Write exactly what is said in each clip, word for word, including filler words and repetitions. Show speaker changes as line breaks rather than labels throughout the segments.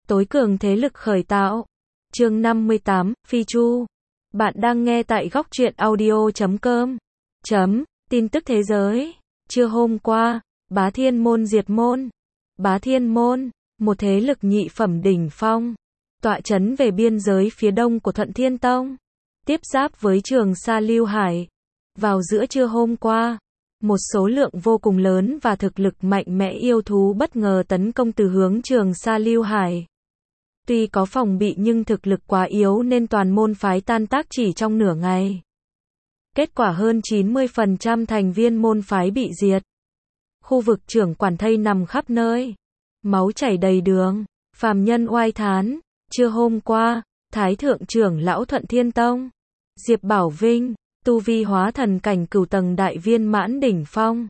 Tối cường thế lực khởi tạo. Chương năm mươi tám, Phi Chu. Bạn đang nghe tại góc truyện audio chấm com. Chấm, tin tức thế giới. Trưa hôm qua, Bá Thiên Môn diệt môn. Bá Thiên Môn, một thế lực nhị phẩm đỉnh phong, tọa chấn về biên giới phía đông của Thuận Thiên Tông, tiếp giáp với Trường Sa Lưu Hải. Vào giữa trưa hôm qua, một số lượng vô cùng lớn và thực lực mạnh mẽ yêu thú bất ngờ tấn công từ hướng Trường Sa Lưu Hải. Tuy có phòng bị nhưng thực lực quá yếu nên toàn môn phái tan tác chỉ trong nửa ngày. Kết quả hơn chín mươi phần trăm thành viên môn phái bị diệt. Khu vực trưởng quản thây nằm khắp nơi, máu chảy đầy đường, phàm nhân oai thán. Trưa hôm qua, Thái thượng trưởng lão Thuận Thiên Tông, Diệp Bảo Vinh, tu vi hóa thần cảnh cửu tầng đại viên mãn đỉnh phong.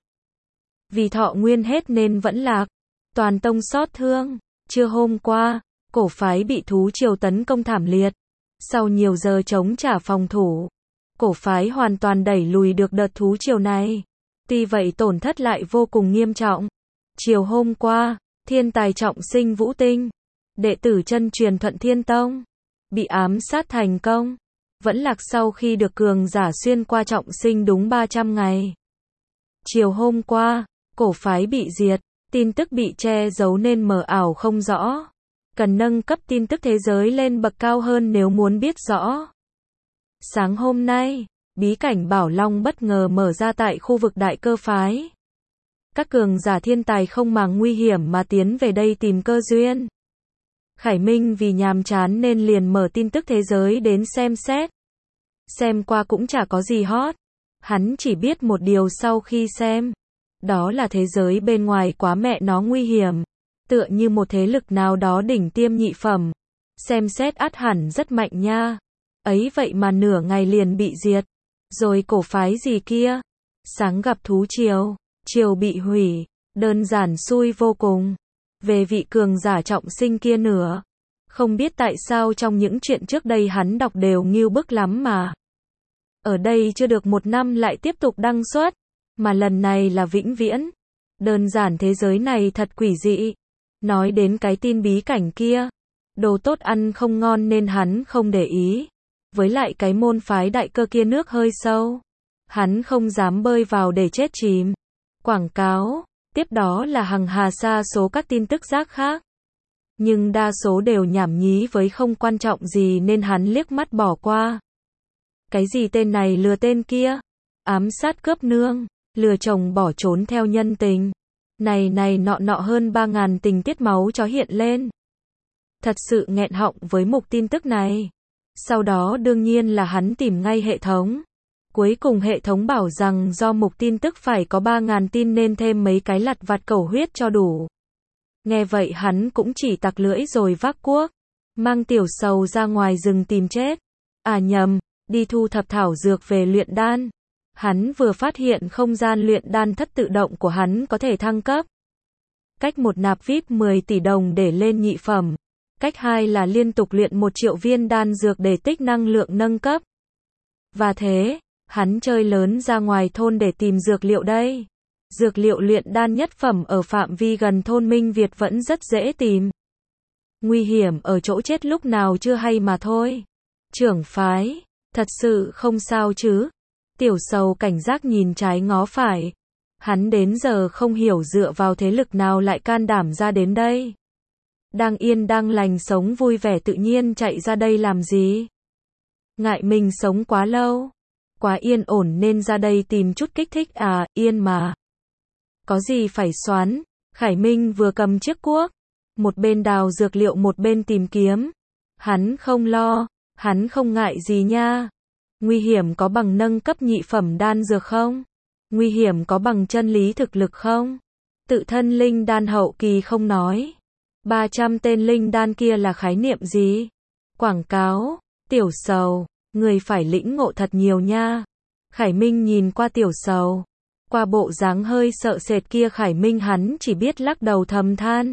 Vì thọ nguyên hết nên vẫn lạc, toàn tông xót thương. Trưa hôm qua, cổ phái bị thú triều tấn công thảm liệt. Sau nhiều giờ chống trả phòng thủ, cổ phái hoàn toàn đẩy lùi được đợt thú triều này. Tuy vậy tổn thất lại vô cùng nghiêm trọng. Chiều hôm qua, thiên tài trọng sinh Vũ Tinh, đệ tử chân truyền Thuận Thiên Tông, bị ám sát thành công, vẫn lạc sau khi được cường giả xuyên qua trọng sinh đúng ba trăm ngày. Chiều hôm qua, cổ phái bị diệt, tin tức bị che giấu nên mờ ảo không rõ. Cần nâng cấp tin tức thế giới lên bậc cao hơn nếu muốn biết rõ. Sáng hôm nay, bí cảnh Bảo Long bất ngờ mở ra tại khu vực Đại Cơ phái. Các cường giả thiên tài không màng nguy hiểm mà tiến về đây tìm cơ duyên. Khải Minh vì nhàm chán nên liền mở tin tức thế giới đến xem xét. Xem qua cũng chả có gì hot. Hắn chỉ biết một điều sau khi xem. Đó là thế giới bên ngoài quá mẹ nó nguy hiểm. Tựa như một thế lực nào đó đỉnh tiêm nhị phẩm. Xem xét ắt hẳn rất mạnh nha. Ấy vậy mà nửa ngày liền bị diệt. Rồi cổ phái gì kia? Sáng gặp thú triều, triều bị hủy. Đơn giản xui vô cùng. Về vị cường giả trọng sinh kia nữa. Không biết tại sao trong những chuyện trước đây hắn đọc đều ngưu bức lắm mà. Ở đây chưa được một năm lại tiếp tục đăng xuất. Mà lần này là vĩnh viễn. Đơn giản thế giới này thật quỷ dị. Nói đến cái tin bí cảnh kia. Đồ tốt ăn không ngon nên hắn không để ý. Với lại cái môn phái Đại Cơ kia nước hơi sâu. Hắn không dám bơi vào để chết chìm. Quảng cáo. Tiếp đó là hằng hà sa số các tin tức rác khác. Nhưng đa số đều nhảm nhí với không quan trọng gì nên hắn liếc mắt bỏ qua. Cái gì tên này lừa tên kia? Ám sát cướp nương, lừa chồng bỏ trốn theo nhân tình. Này này nọ nọ hơn ba ngàn tình tiết máu chó hiện lên. Thật sự nghẹn họng với mục tin tức này. Sau đó đương nhiên là hắn tìm ngay hệ thống. Cuối cùng hệ thống bảo rằng do mục tin tức phải có ba ngàn tin nên thêm mấy cái lặt vặt cầu huyết cho đủ. Nghe vậy hắn cũng chỉ tặc lưỡi rồi vác cuốc, mang tiểu sầu ra ngoài rừng tìm chết. À nhầm, đi thu thập thảo dược về luyện đan. Hắn vừa phát hiện không gian luyện đan thất tự động của hắn có thể thăng cấp. Cách một nạp vê i pê mười tỷ đồng để lên nhị phẩm. Cách hai là liên tục luyện một triệu viên đan dược để tích năng lượng nâng cấp. Và thế, hắn chơi lớn ra ngoài thôn để tìm dược liệu đây. Dược liệu luyện đan nhất phẩm ở phạm vi gần thôn Minh Việt vẫn rất dễ tìm. Nguy hiểm ở chỗ chết lúc nào chưa hay mà thôi. Trưởng phái, thật sự không sao chứ? Tiểu sầu cảnh giác nhìn trái ngó phải. Hắn đến giờ không hiểu dựa vào thế lực nào lại can đảm ra đến đây. Đang yên đang lành sống vui vẻ tự nhiên chạy ra đây làm gì? Ngại mình sống quá lâu, quá yên ổn nên ra đây tìm chút kích thích à, yên mà. Có gì phải xoắn, Khải Minh vừa cầm chiếc cuốc, một bên đào dược liệu một bên tìm kiếm. Hắn không lo, hắn không ngại gì nha. Nguy hiểm có bằng nâng cấp nhị phẩm đan dược không? Nguy hiểm có bằng chân lý thực lực không? Tự thân linh đan hậu kỳ không nói. ba trăm tên linh đan kia là khái niệm gì? Quảng cáo, tiểu sầu, người phải lĩnh ngộ thật nhiều nha. Khải Minh nhìn qua tiểu sầu. Qua bộ dáng hơi sợ sệt kia Khải Minh hắn chỉ biết lắc đầu thầm than.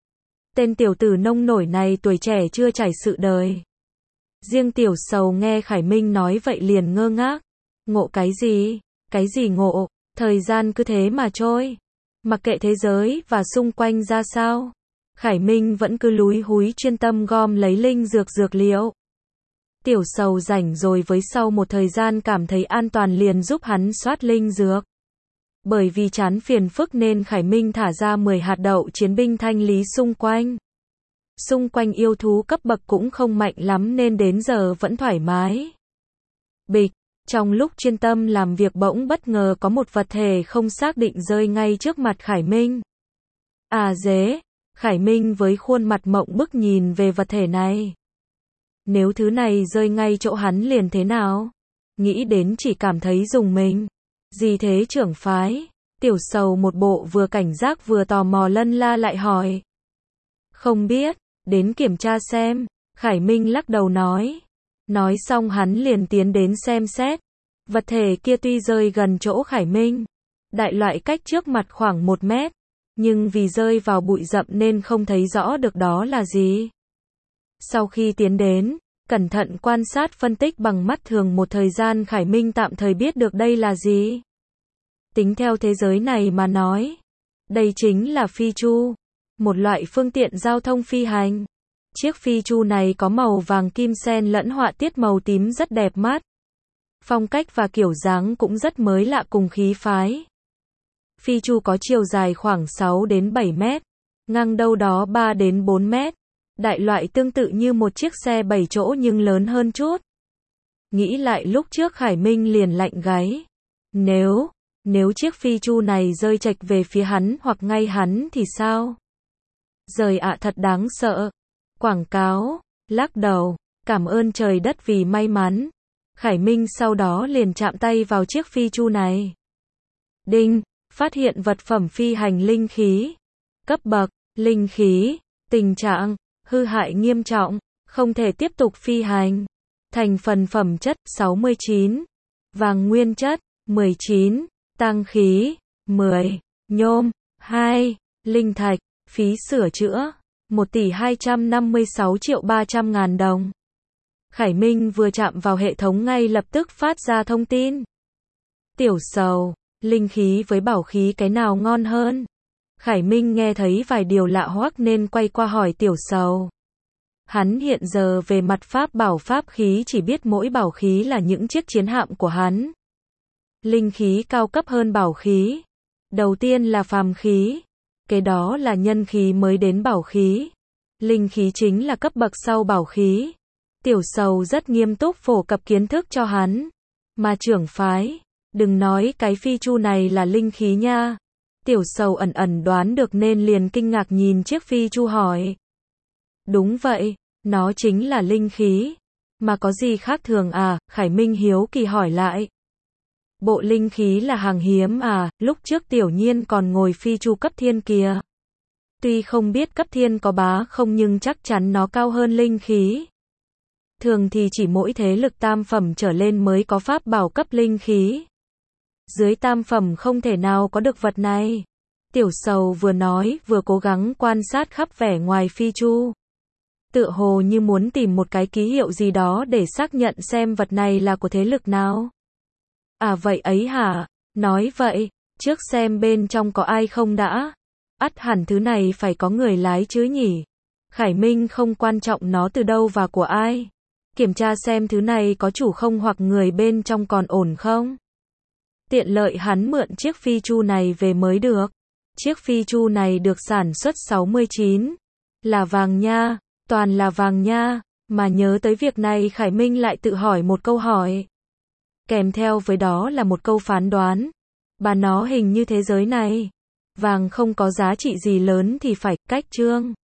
Tên tiểu tử nông nổi này tuổi trẻ chưa trải sự đời. Riêng tiểu sầu nghe Khải Minh nói vậy liền ngơ ngác. Ngộ cái gì? Cái gì ngộ? Thời gian cứ thế mà trôi. Mặc kệ thế giới và xung quanh ra sao. Khải Minh vẫn cứ lúi húi chuyên tâm gom lấy linh dược dược liệu. Tiểu Sầu rảnh rồi với sau một thời gian cảm thấy an toàn liền giúp hắn soát linh dược. Bởi vì chán phiền phức nên Khải Minh thả ra mười hạt đậu chiến binh thanh lý xung quanh. Xung quanh yêu thú cấp bậc cũng không mạnh lắm nên đến giờ vẫn thoải mái. Bịch, trong lúc chuyên tâm làm việc bỗng bất ngờ có một vật thể không xác định rơi ngay trước mặt Khải Minh. À dế, Khải Minh với khuôn mặt mộng bức nhìn về vật thể này. Nếu thứ này rơi ngay chỗ hắn liền thế nào? Nghĩ đến chỉ cảm thấy rùng mình. Gì thế trưởng phái? Tiểu Sầu một bộ vừa cảnh giác vừa tò mò lân la lại hỏi. Không biết, đến kiểm tra xem. Khải Minh lắc đầu nói. Nói xong hắn liền tiến đến xem xét. Vật thể kia tuy rơi gần chỗ Khải Minh, đại loại cách trước mặt khoảng một mét, nhưng vì rơi vào bụi rậm nên không thấy rõ được đó là gì. Sau khi tiến đến, cẩn thận quan sát phân tích bằng mắt thường một thời gian Khải Minh tạm thời biết được đây là gì. Tính theo thế giới này mà nói, đây chính là phi chu, một loại phương tiện giao thông phi hành. Chiếc phi chu này có màu vàng kim xen lẫn họa tiết màu tím rất đẹp mắt. Phong cách và kiểu dáng cũng rất mới lạ cùng khí phái. Phi chu có chiều dài khoảng sáu đến bảy mét, ngang đâu đó ba đến bốn mét. Đại loại tương tự như một chiếc xe bảy chỗ nhưng lớn hơn chút. Nghĩ lại lúc trước Khải Minh liền lạnh gáy. Nếu, nếu chiếc phi chu này rơi chệch về phía hắn hoặc ngay hắn thì sao? Giời ạ thật đáng sợ. Quảng cáo, lắc đầu, cảm ơn trời đất vì may mắn. Khải Minh sau đó liền chạm tay vào chiếc phi chu này. Đinh, phát hiện vật phẩm phi hành linh khí. Cấp bậc, linh khí, tình trạng, hư hại nghiêm trọng, không thể tiếp tục phi hành. Thành phần phẩm chất, sáu mươi chín. Vàng nguyên chất, mười chín. Tang khí, mười. Nhôm, hai. Linh thạch, phí sửa chữa, một tỷ hai trăm năm mươi sáu triệu ba trăm ngàn đồng. Khải Minh vừa chạm vào hệ thống ngay lập tức phát ra thông tin. Tiểu Sầu, linh khí với bảo khí cái nào ngon hơn? Khải Minh nghe thấy vài điều lạ hoắc nên quay qua hỏi Tiểu Sầu. Hắn hiện giờ về mặt pháp bảo pháp khí chỉ biết mỗi bảo khí là những chiếc chiến hạm của hắn. Linh khí cao cấp hơn bảo khí. Đầu tiên là phàm khí. Kế đó là nhân khí mới đến bảo khí. Linh khí chính là cấp bậc sau bảo khí. Tiểu Sầu rất nghiêm túc phổ cập kiến thức cho hắn. Mà trưởng phái, đừng nói cái phi chu này là linh khí nha. Tiểu Sầu ẩn ẩn đoán được nên liền kinh ngạc nhìn chiếc phi chu hỏi. Đúng vậy, nó chính là linh khí. Mà có gì khác thường à? Khải Minh hiếu kỳ hỏi lại. Bộ linh khí là hàng hiếm à? Lúc trước Tiểu Nhiên còn ngồi phi chu cấp thiên kìa. Tuy không biết cấp thiên có bá không nhưng chắc chắn nó cao hơn linh khí. Thường thì chỉ mỗi thế lực tam phẩm trở lên mới có pháp bảo cấp linh khí. Dưới tam phẩm không thể nào có được vật này. Tiểu Sầu vừa nói vừa cố gắng quan sát khắp vẻ ngoài phi chu. Tựa hồ như muốn tìm một cái ký hiệu gì đó để xác nhận xem vật này là của thế lực nào. À vậy ấy hả? Nói vậy, trước xem bên trong có ai không đã. Ắt hẳn thứ này phải có người lái chứ nhỉ? Khải Minh không quan trọng nó từ đâu và của ai. Kiểm tra xem thứ này có chủ không hoặc người bên trong còn ổn không. Tiện lợi hắn mượn chiếc phi chu này về mới được. Chiếc phi chu này được sản xuất sáu mươi chín. Là vàng nha, toàn là vàng nha. Mà nhớ tới việc này Khải Minh lại tự hỏi một câu hỏi. Kèm theo với đó là một câu phán đoán. Bà nó hình như thế giới này. Vàng không có giá trị gì lớn thì phải cách trương.